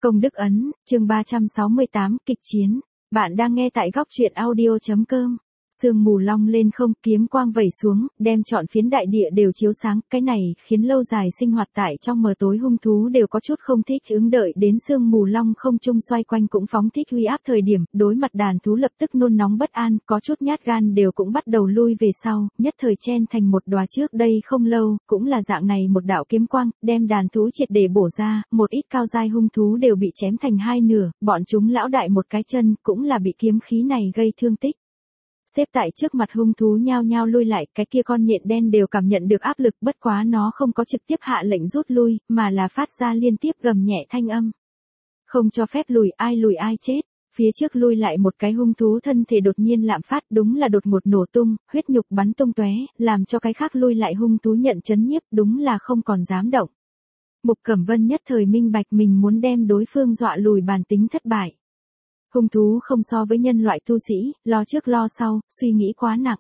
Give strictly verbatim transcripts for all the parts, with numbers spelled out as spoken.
Công đức ấn, chương ba trăm sáu mươi tám, kịch chiến. Bạn đang nghe tại góc truyện audio.com. Sương mù long lên không, kiếm quang vẩy xuống, đem trọn phiến đại địa đều chiếu sáng. Cái này khiến lâu dài sinh hoạt tại trong mờ tối hung thú đều có chút không thích ứng, đợi đến sương mù long không trung xoay quanh cũng phóng thích uy áp thời điểm, đối mặt đàn thú lập tức nôn nóng bất an, có chút nhát gan đều cũng bắt đầu lui về sau, nhất thời chen thành một đóa. Trước đây không lâu, cũng là dạng này một đạo kiếm quang, đem đàn thú triệt để bổ ra, một ít cao giai hung thú đều bị chém thành hai nửa, bọn chúng lão đại một cái chân, cũng là bị kiếm khí này gây thương tích. Xếp tại trước mặt hung thú nhao nhao lui lại, cái kia con nhện đen đều cảm nhận được áp lực, bất quá nó không có trực tiếp hạ lệnh rút lui, mà là phát ra liên tiếp gầm nhẹ thanh âm. Không cho phép lùi, ai lùi ai chết. Phía trước lui lại một cái hung thú thân thể đột nhiên lạm phát, đúng là đột ngột nổ tung, huyết nhục bắn tung tóe, làm cho cái khác lui lại hung thú nhận chấn nhiếp, đúng là không còn dám động. Mục Cẩm Vân nhất thời minh bạch mình muốn đem đối phương dọa lùi bản tính thất bại. Hung thú không so với nhân loại tu sĩ, lo trước lo sau, suy nghĩ quá nặng.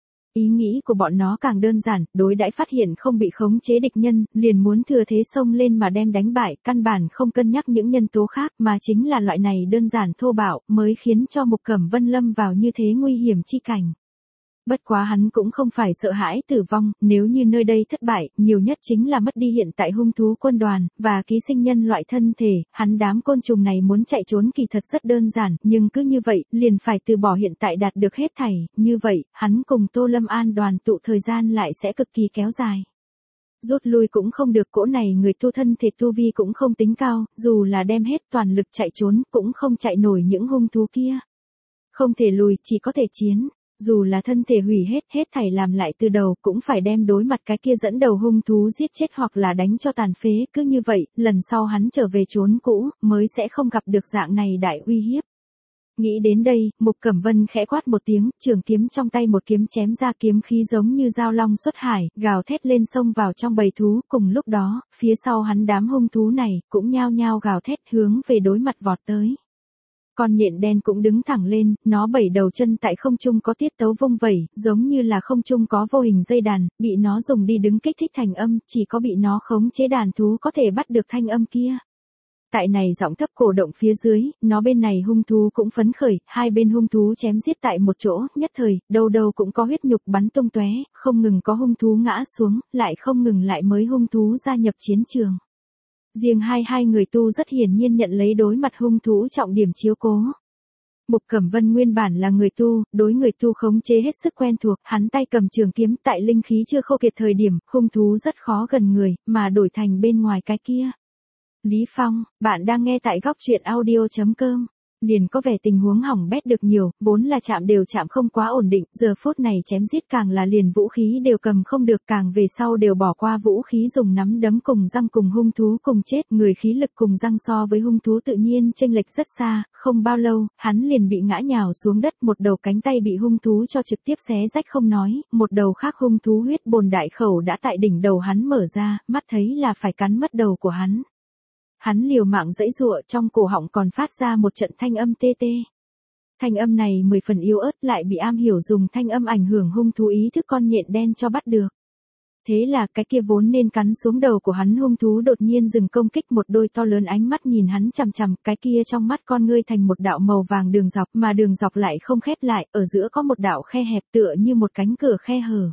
Ý nghĩ của bọn nó càng đơn giản, đối đãi phát hiện không bị khống chế địch nhân, liền muốn thừa thế xông lên mà đem đánh bại, căn bản không cân nhắc những nhân tố khác, mà chính là loại này đơn giản thô bạo, mới khiến cho Mục Cẩm Vân lâm vào như thế nguy hiểm chi cảnh. Bất quá hắn cũng không phải sợ hãi tử vong, nếu như nơi đây thất bại, nhiều nhất chính là mất đi hiện tại hung thú quân đoàn, và ký sinh nhân loại thân thể, hắn đám côn trùng này muốn chạy trốn kỳ thật rất đơn giản, nhưng cứ như vậy, liền phải từ bỏ hiện tại đạt được hết thảy, như vậy, hắn cùng Tô Lâm An đoàn tụ thời gian lại sẽ cực kỳ kéo dài. Rút lui cũng không được, cỗ này người tu thân thể tu vi cũng không tính cao, dù là đem hết toàn lực chạy trốn, cũng không chạy nổi những hung thú kia. Không thể lùi, chỉ có thể chiến. Dù là thân thể hủy hết, hết thảy làm lại từ đầu, cũng phải đem đối mặt cái kia dẫn đầu hung thú giết chết hoặc là đánh cho tàn phế, cứ như vậy, lần sau hắn trở về chốn cũ, mới sẽ không gặp được dạng này đại uy hiếp. Nghĩ đến đây, Mục Cẩm Vân khẽ quát một tiếng, trường kiếm trong tay một kiếm chém ra, kiếm khí giống như dao long xuất hải, gào thét lên xông vào trong bầy thú, cùng lúc đó, phía sau hắn đám hung thú này, cũng nhao nhao gào thét hướng về đối mặt vọt tới. Con nhện đen cũng đứng thẳng lên, nó bảy đầu chân tại không trung có tiết tấu vung vẩy, giống như là không trung có vô hình dây đàn, bị nó dùng đi đứng kích thích thành âm, chỉ có bị nó khống chế đàn thú có thể bắt được thanh âm kia. Tại này giọng thấp cổ động phía dưới, nó bên này hung thú cũng phấn khởi, hai bên hung thú chém giết tại một chỗ, nhất thời, đâu đâu cũng có huyết nhục bắn tung tóe, không ngừng có hung thú ngã xuống, lại không ngừng lại mới hung thú gia nhập chiến trường. Riêng hai hai người tu rất hiển nhiên nhận lấy đối mặt hung thú trọng điểm chiếu cố. Mục Cẩm Vân nguyên bản là người tu, đối người tu khống chế hết sức quen thuộc, hắn tay cầm trường kiếm, tại linh khí chưa khô kiệt thời điểm, hung thú rất khó gần người, mà đổi thành bên ngoài cái kia. Lý Phong, bạn đang nghe tại góc truyện audio.com. Liền có vẻ tình huống hỏng bét được nhiều, vốn là chạm đều chạm không quá ổn định, giờ phút này chém giết càng là liền vũ khí đều cầm không được, càng về sau đều bỏ qua vũ khí dùng nắm đấm cùng răng cùng hung thú cùng chết, người khí lực cùng răng so với hung thú tự nhiên chênh lệch rất xa, không bao lâu, hắn liền bị ngã nhào xuống đất, một đầu cánh tay bị hung thú cho trực tiếp xé rách không nói, một đầu khác hung thú huyết bồn đại khẩu đã tại đỉnh đầu hắn mở ra, mắt thấy là phải cắn mất đầu của hắn. Hắn liều mạng giãy giụa, trong cổ họng còn phát ra một trận thanh âm tê tê. Thanh âm này mười phần yếu ớt, lại bị am hiểu dùng thanh âm ảnh hưởng hung thú ý thức con nhện đen cho bắt được. Thế là cái kia vốn nên cắn xuống đầu của hắn hung thú đột nhiên dừng công kích, một đôi to lớn ánh mắt nhìn hắn chằm chằm, cái kia trong mắt con ngươi thành một đạo màu vàng đường dọc, mà đường dọc lại không khép lại, ở giữa có một đạo khe hẹp tựa như một cánh cửa khe hở.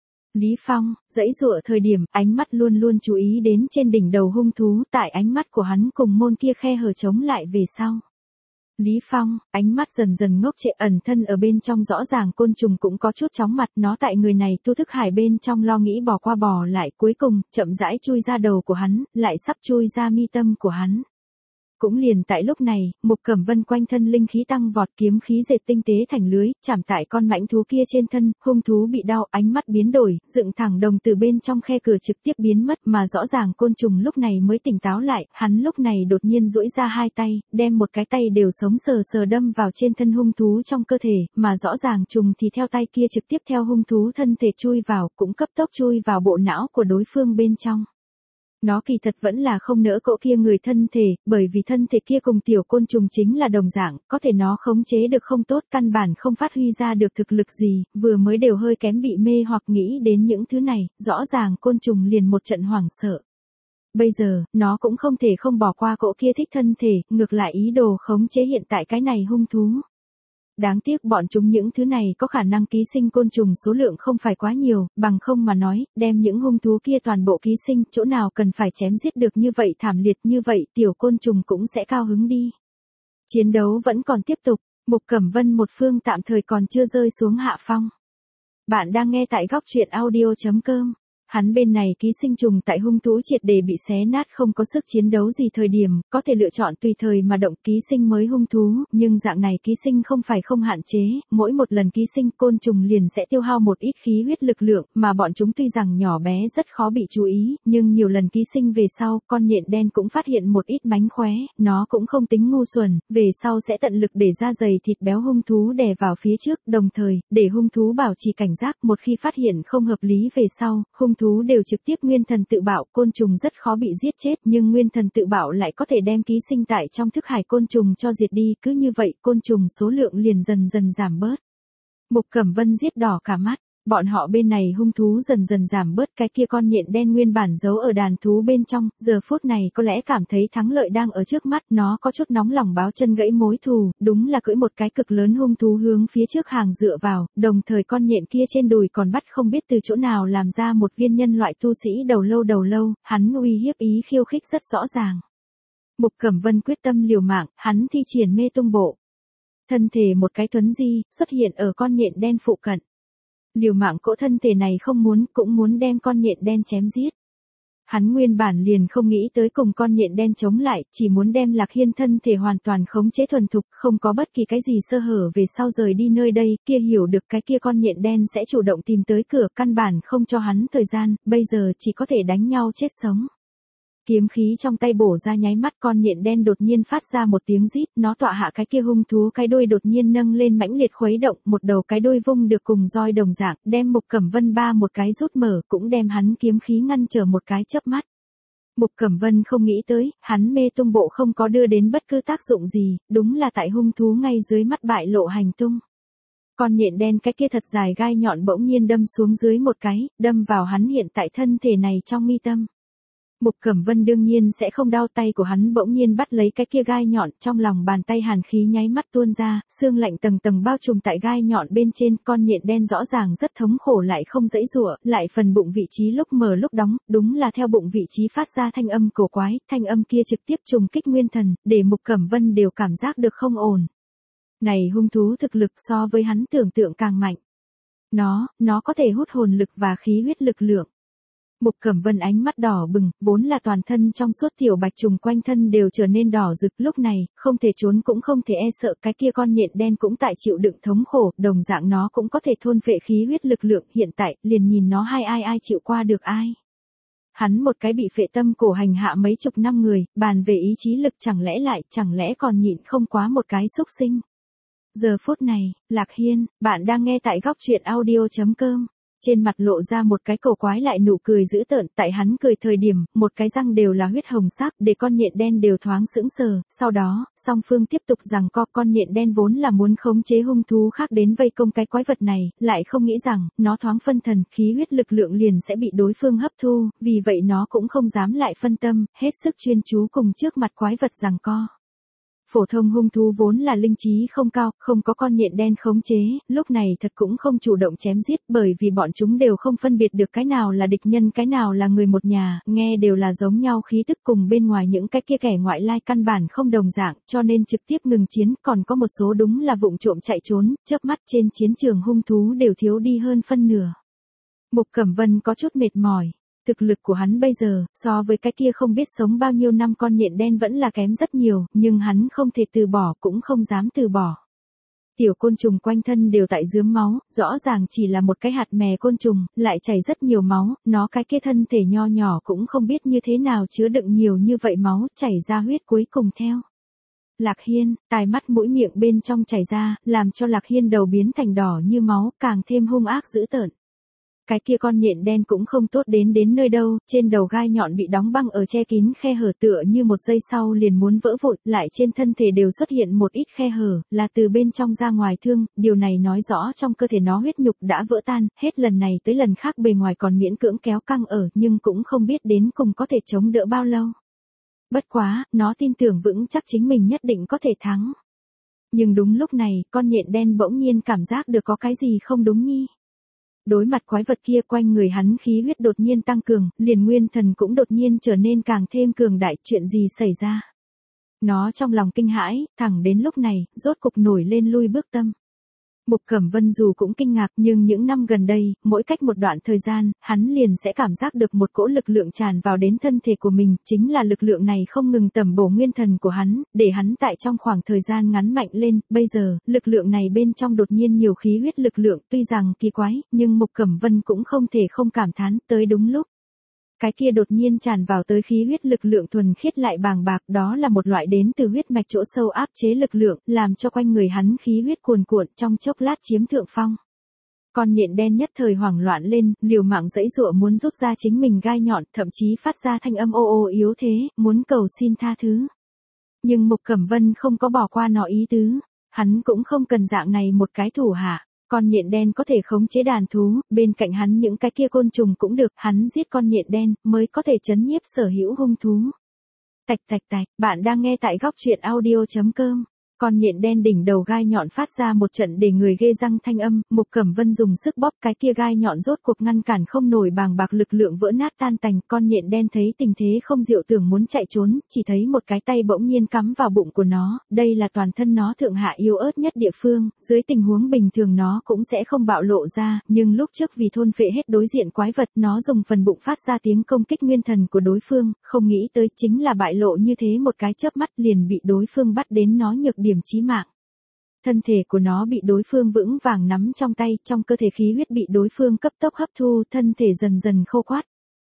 Lý Phong, giãy giụa thời điểm, ánh mắt luôn luôn chú ý đến trên đỉnh đầu hung thú, tại ánh mắt của hắn cùng môn kia khe hở chống lại về sau. Lý Phong, ánh mắt dần dần ngốc trệ, ẩn thân ở bên trong rõ ràng côn trùng cũng có chút chóng mặt, nó tại người này tu thức hải bên trong lo nghĩ bỏ qua bỏ lại, cuối cùng, chậm rãi chui ra đầu của hắn, lại sắp chui ra mi tâm của hắn. Cũng liền tại lúc này, Mục Cẩm Vân quanh thân linh khí tăng vọt, kiếm khí dệt tinh tế thành lưới, chạm tại con mãnh thú kia trên thân, hung thú bị đau, ánh mắt biến đổi, dựng thẳng đồng từ bên trong khe cửa trực tiếp biến mất, mà rõ ràng côn trùng lúc này mới tỉnh táo lại, hắn lúc này đột nhiên duỗi ra hai tay, đem một cái tay đều sống sờ sờ đâm vào trên thân hung thú trong cơ thể, mà rõ ràng trùng thì theo tay kia trực tiếp theo hung thú thân thể chui vào, cũng cấp tốc chui vào bộ não của đối phương bên trong. Nó kỳ thật vẫn là không nỡ cỗ kia người thân thể, bởi vì thân thể kia cùng tiểu côn trùng chính là đồng dạng, có thể nó khống chế được không tốt, căn bản không phát huy ra được thực lực gì, vừa mới đều hơi kém bị mê hoặc nghĩ đến những thứ này, rõ ràng côn trùng liền một trận hoảng sợ. Bây giờ, nó cũng không thể không bỏ qua cỗ kia thích thân thể, ngược lại ý đồ khống chế hiện tại cái này hung thú. Đáng tiếc bọn chúng những thứ này có khả năng ký sinh côn trùng số lượng không phải quá nhiều, bằng không mà nói, đem những hung thú kia toàn bộ ký sinh, chỗ nào cần phải chém giết được như vậy thảm liệt như vậy, tiểu côn trùng cũng sẽ cao hứng đi. Chiến đấu vẫn còn tiếp tục, Mục Cẩm Vân một phương tạm thời còn chưa rơi xuống hạ phong. Bạn đang nghe tại góc truyện audio chấm com. Hắn bên này ký sinh trùng tại hung thú triệt để bị xé nát không có sức chiến đấu gì thời điểm, có thể lựa chọn tùy thời mà động ký sinh mới hung thú, nhưng dạng này ký sinh không phải không hạn chế, mỗi một lần ký sinh côn trùng liền sẽ tiêu hao một ít khí huyết lực lượng, mà bọn chúng tuy rằng nhỏ bé rất khó bị chú ý, nhưng nhiều lần ký sinh về sau, con nhện đen cũng phát hiện một ít mánh khóe, nó cũng không tính ngu xuẩn, về sau sẽ tận lực để da dày thịt béo hung thú đè vào phía trước, đồng thời, để hung thú bảo trì cảnh giác, một khi phát hiện không hợp lý về sau, hung thú đều trực tiếp nguyên thần tự bạo, côn trùng rất khó bị giết chết, nhưng nguyên thần tự bạo lại có thể đem ký sinh tại trong thức hải côn trùng cho diệt đi, cứ như vậy, côn trùng số lượng liền dần dần giảm bớt. Mục Cẩm Vân giết đỏ cả mắt, bọn họ bên này hung thú dần dần giảm bớt, cái kia con nhện đen nguyên bản giấu ở đàn thú bên trong, giờ phút này có lẽ cảm thấy thắng lợi đang ở trước mắt, nó có chút nóng lòng báo chân gãy mối thù, đúng là cưỡi một cái cực lớn hung thú hướng phía trước hàng dựa vào, đồng thời con nhện kia trên đùi còn bắt không biết từ chỗ nào làm ra một viên nhân loại tu sĩ đầu lâu đầu lâu, hắn uy hiếp ý khiêu khích rất rõ ràng. Mục Cẩm Vân quyết tâm liều mạng, hắn thi triển mê tung bộ. Thân thể một cái thuấn di, xuất hiện ở con nhện đen phụ cận. Liều mạng cỗ thân thể này không muốn, cũng muốn đem con nhện đen chém giết. Hắn nguyên bản liền không nghĩ tới cùng con nhện đen chống lại, chỉ muốn đem Lạc Hiên thân thể hoàn toàn khống chế thuần thục, không có bất kỳ cái gì sơ hở về sau rời đi nơi đây, kia hiểu được cái kia con nhện đen sẽ chủ động tìm tới cửa, căn bản không cho hắn thời gian, bây giờ chỉ có thể đánh nhau chết sống. Kiếm khí trong tay bổ ra nháy mắt, con nhện đen đột nhiên phát ra một tiếng rít, nó tọa hạ cái kia hung thú cái đuôi đột nhiên nâng lên mãnh liệt khuấy động, một đầu cái đuôi vung được cùng roi đồng dạng, đem Mục Cẩm Vân ba một cái rút mở, cũng đem hắn kiếm khí ngăn trở một cái chớp mắt. Mục Cẩm Vân không nghĩ tới, hắn mê tung bộ không có đưa đến bất cứ tác dụng gì, đúng là tại hung thú ngay dưới mắt bại lộ hành tung. Con nhện đen cái kia thật dài gai nhọn bỗng nhiên đâm xuống dưới một cái, đâm vào hắn hiện tại thân thể này trong mi tâm. Mục Cẩm Vân đương nhiên sẽ không đau, tay của hắn bỗng nhiên bắt lấy cái kia gai nhọn, trong lòng bàn tay hàn khí nháy mắt tuôn ra, xương lạnh tầng tầng bao trùm tại gai nhọn bên trên, con nhện đen rõ ràng rất thống khổ lại không dãy giụa, lại phần bụng vị trí lúc mở lúc đóng, đúng là theo bụng vị trí phát ra thanh âm cổ quái, thanh âm kia trực tiếp trùng kích nguyên thần, để Mục Cẩm Vân đều cảm giác được không ổn. Này hung thú thực lực so với hắn tưởng tượng càng mạnh. Nó, nó có thể hút hồn lực và khí huyết lực lượng. Mục Cẩm Vân ánh mắt đỏ bừng, vốn là toàn thân trong suốt tiểu bạch trùng quanh thân đều trở nên đỏ rực, lúc này, không thể trốn cũng không thể e sợ, cái kia con nhện đen cũng tại chịu đựng thống khổ, đồng dạng nó cũng có thể thôn phệ khí huyết lực lượng, hiện tại, liền nhìn nó hai ai ai chịu qua được ai. Hắn một cái bị phệ tâm cổ hành hạ mấy chục năm người, bàn về ý chí lực chẳng lẽ lại, chẳng lẽ còn nhịn không quá một cái xúc sinh. Giờ phút này, Lạc Hiên, bạn đang nghe tại góc truyện audio chấm com. Trên mặt lộ ra một cái cổ quái lại nụ cười dữ tợn, tại hắn cười thời điểm, một cái răng đều là huyết hồng sắc, để con nhện đen đều thoáng sững sờ, sau đó, song phương tiếp tục giằng co, con nhện đen vốn là muốn khống chế hung thú khác đến vây công cái quái vật này, lại không nghĩ rằng, nó thoáng phân thần, khí huyết lực lượng liền sẽ bị đối phương hấp thu, vì vậy nó cũng không dám lại phân tâm, hết sức chuyên chú cùng trước mặt quái vật giằng co. Phổ thông hung thú vốn là linh trí không cao, không có con nhện đen khống chế, lúc này thật cũng không chủ động chém giết, bởi vì bọn chúng đều không phân biệt được cái nào là địch nhân cái nào là người một nhà, nghe đều là giống nhau, khí tức cùng bên ngoài những cái kia kẻ ngoại lai căn bản không đồng dạng, cho nên trực tiếp ngừng chiến, còn có một số đúng là vụng trộm chạy trốn, chớp mắt trên chiến trường hung thú đều thiếu đi hơn phân nửa. Mục Cẩm Vân có chút mệt mỏi. Thực lực của hắn bây giờ, so với cái kia không biết sống bao nhiêu năm con nhện đen vẫn là kém rất nhiều, nhưng hắn không thể từ bỏ, cũng không dám từ bỏ. Tiểu côn trùng quanh thân đều tại dướm máu, rõ ràng chỉ là một cái hạt mè côn trùng, lại chảy rất nhiều máu, nó cái kia thân thể nho nhỏ cũng không biết như thế nào chứa đựng nhiều như vậy máu, chảy ra huyết cuối cùng theo. Lạc Hiên, tai mắt mũi miệng bên trong chảy ra, làm cho Lạc Hiên đầu biến thành đỏ như máu, càng thêm hung ác dữ tợn. Cái kia con nhện đen cũng không tốt đến đến nơi đâu, trên đầu gai nhọn bị đóng băng ở che kín khe hở tựa như một giây sau liền muốn vỡ vụn, lại trên thân thể đều xuất hiện một ít khe hở, là từ bên trong ra ngoài thương, điều này nói rõ trong cơ thể nó huyết nhục đã vỡ tan, hết lần này tới lần khác bề ngoài còn miễn cưỡng kéo căng ở, nhưng cũng không biết đến cùng có thể chống đỡ bao lâu. Bất quá, nó tin tưởng vững chắc chính mình nhất định có thể thắng. Nhưng đúng lúc này, con nhện đen bỗng nhiên cảm giác được có cái gì không đúng nhi. Đối mặt quái vật kia, quanh người hắn khí huyết đột nhiên tăng cường, liền nguyên thần cũng đột nhiên trở nên càng thêm cường đại, chuyện gì xảy ra. Nó trong lòng kinh hãi, thẳng đến lúc này, rốt cục nổi lên lui bước tâm. Mục Cẩm Vân dù cũng kinh ngạc, nhưng những năm gần đây, mỗi cách một đoạn thời gian, hắn liền sẽ cảm giác được một cỗ lực lượng tràn vào đến thân thể của mình, chính là lực lượng này không ngừng tẩm bổ nguyên thần của hắn, để hắn tại trong khoảng thời gian ngắn mạnh lên, bây giờ, lực lượng này bên trong đột nhiên nhiều khí huyết lực lượng, tuy rằng kỳ quái, nhưng Mục Cẩm Vân cũng không thể không cảm thán, tới đúng lúc. Cái kia đột nhiên tràn vào tới khí huyết lực lượng thuần khiết lại bàng bạc, đó là một loại đến từ huyết mạch chỗ sâu áp chế lực lượng, làm cho quanh người hắn khí huyết cuồn cuộn, trong chốc lát chiếm thượng phong. Con nhện đen nhất thời hoảng loạn lên, liều mạng giãy giụa muốn rút ra chính mình gai nhọn, thậm chí phát ra thanh âm ô ô yếu thế, muốn cầu xin tha thứ. Nhưng Mục Cẩm Vân không có bỏ qua nó ý tứ, hắn cũng không cần dạng này một cái thủ hạ. Con nhện đen có thể khống chế đàn thú, bên cạnh hắn những cái kia côn trùng cũng được, hắn giết con nhện đen, mới có thể trấn nhiếp sở hữu hung thú. Tạch tạch tạch, bạn đang nghe tại góc truyện audio chấm com. Con nhện đen đỉnh đầu gai nhọn phát ra một trận để người ghê răng thanh âm, Mục Cẩm Vân dùng sức bóp cái kia gai nhọn rốt cuộc ngăn cản không nổi bàng bạc lực lượng vỡ nát tan tành, con nhện đen thấy tình thế không diệu tưởng muốn chạy trốn, chỉ thấy một cái tay bỗng nhiên cắm vào bụng của nó, đây là toàn thân nó thượng hạ yếu ớt nhất địa phương, dưới tình huống bình thường nó cũng sẽ không bạo lộ ra, nhưng lúc trước vì thôn phệ hết đối diện quái vật, nó dùng phần bụng phát ra tiếng công kích nguyên thần của đối phương, không nghĩ tới chính là bại lộ như thế một cái chớp mắt liền bị đối phương bắt đến nó nhược điểm chí mạng. Thân thể của nó bị đối phương vững vàng nắm trong tay, trong cơ thể khí huyết bị đối phương cấp tốc hấp thu, thân thể dần dần khô quát.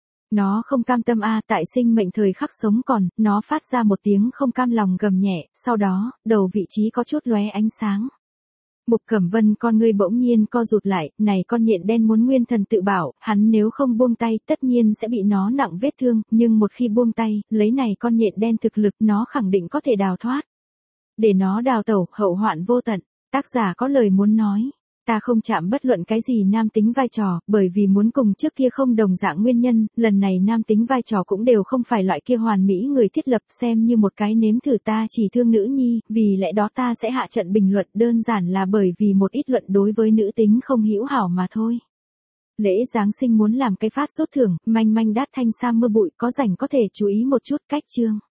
Nó không cam tâm a, tại sinh mệnh thời khắc sống còn, nó phát ra một tiếng không cam lòng gầm nhẹ, sau đó, đầu vị trí có chút lóe ánh sáng. Mục Cẩm Vân con ngươi bỗng nhiên co rụt lại, này con nhện đen muốn nguyên thần tự bảo, hắn nếu không buông tay, tất nhiên sẽ bị nó nặng vết thương, nhưng một khi buông tay, lấy này con nhện đen thực lực, nó khẳng định có thể đào thoát. Để nó đào tẩu, hậu hoạn vô tận. Tác giả có lời muốn nói. Ta không chạm bất luận cái gì nam tính vai trò, bởi vì muốn cùng trước kia không đồng dạng nguyên nhân, lần này nam tính vai trò cũng đều không phải loại kia hoàn mỹ người thiết lập, xem như một cái nếm thử, ta chỉ thương nữ nhi, vì lẽ đó ta sẽ hạ trận bình luận, đơn giản là bởi vì một ít luận đối với nữ tính không hữu hảo mà thôi. Lễ Giáng sinh muốn làm cái phát rốt thưởng, manh manh đát thanh sam mưa bụi, có rảnh có thể chú ý một chút cách chương.